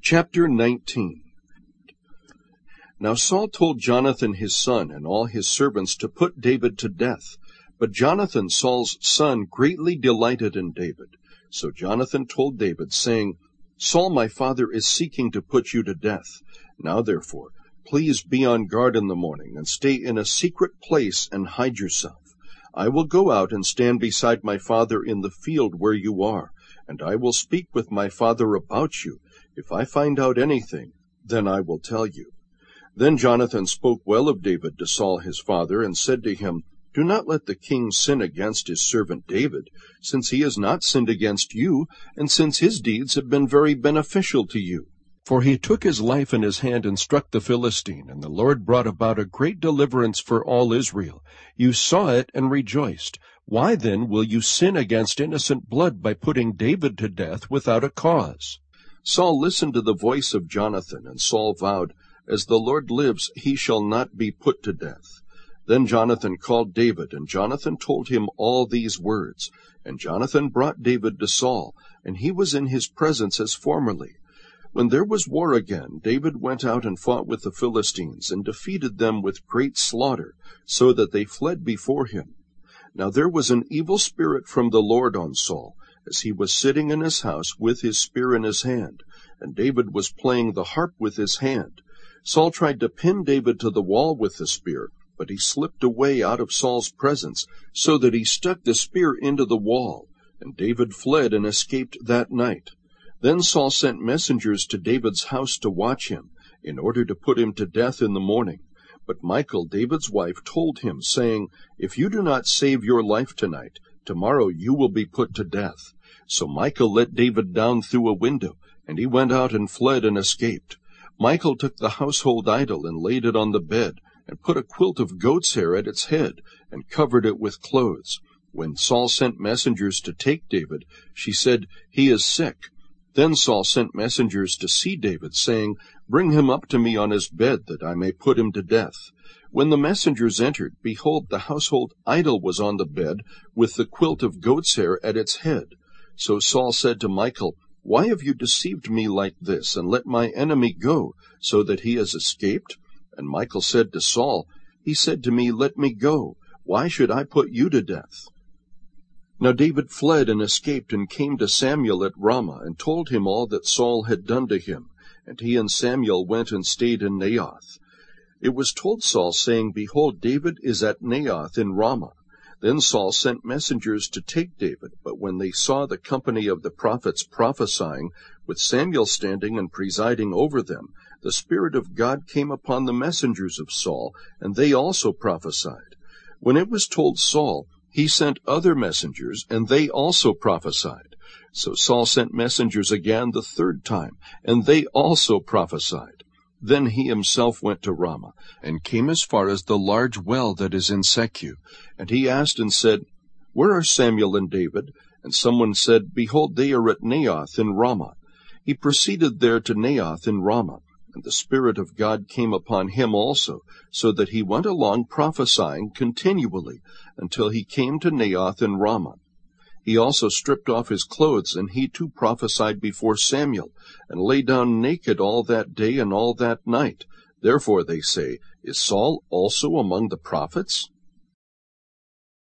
Chapter 19. Now Saul told Jonathan his son and all his servants to put David to death. But Jonathan, Saul's son, greatly delighted in David. So Jonathan told David, saying, Saul my father is seeking to put you to death. Now therefore, please be on guard in the morning, and stay in a secret place and hide yourself. I will go out and stand beside my father in the field where you are, and I will speak with my father about you. If I find out anything, then I will tell you. Then Jonathan spoke well of David to Saul his father, and said to him, Do not let the king sin against his servant David, since he has not sinned against you, and since his deeds have been very beneficial to you. For he took his life in his hand and struck the Philistine, and the Lord brought about a great deliverance for all Israel. You saw it and rejoiced. Why then will you sin against innocent blood by putting David to death without a cause? Saul listened to the voice of Jonathan, and Saul vowed, As the Lord lives, he shall not be put to death. Then Jonathan called David, and Jonathan told him all these words. And Jonathan brought David to Saul, and he was in his presence as formerly. When there was war again, David went out and fought with the Philistines, and defeated them with great slaughter, so that they fled before him. Now there was an evil spirit from the Lord on Saul, as he was sitting in his house with his spear in his hand, and David was playing the harp with his hand. Saul tried to pin David to the wall with the spear, but he slipped away out of Saul's presence, so that he stuck the spear into the wall, and David fled and escaped that night. Then Saul sent messengers to David's house to watch him, in order to put him to death in the morning. But Michal, David's wife, told him, saying, If you do not save your life tonight, tomorrow you will be put to death. So Michal let David down through a window, and he went out and fled and escaped. Michal took the household idol and laid it on the bed, and put a quilt of goat's hair at its head, and covered it with clothes. When Saul sent messengers to take David, she said, He is sick. Then Saul sent messengers to see David, saying, Bring him up to me on his bed, that I may put him to death. When the messengers entered, behold, the household idol was on the bed, with the quilt of goat's hair at its head. So Saul said to Michal, Why have you deceived me like this, and let my enemy go, so that he has escaped? And Michal said to Saul, He said to me, Let me go. Why should I put you to death? Now David fled and escaped, and came to Samuel at Ramah, and told him all that Saul had done to him. And he and Samuel went and stayed in Naioth. It was told Saul, saying, Behold, David is at Naioth in Ramah. Then Saul sent messengers to take David, but when they saw the company of the prophets prophesying, with Samuel standing and presiding over them, the Spirit of God came upon the messengers of Saul, and they also prophesied. When it was told Saul, he sent other messengers, and they also prophesied. So Saul sent messengers again the third time, and they also prophesied. Then he himself went to Ramah, and came as far as the large well that is in Sechu. And he asked and said, Where are Samuel and David? And someone said, Behold, they are at Naioth in Ramah. He proceeded there to Naioth in Ramah, and the Spirit of God came upon him also, so that he went along prophesying continually, until he came to Naioth in Ramah. He also stripped off his clothes, and he too prophesied before Samuel, and lay down naked all that day and all that night. Therefore, they say, Is Saul also among the prophets?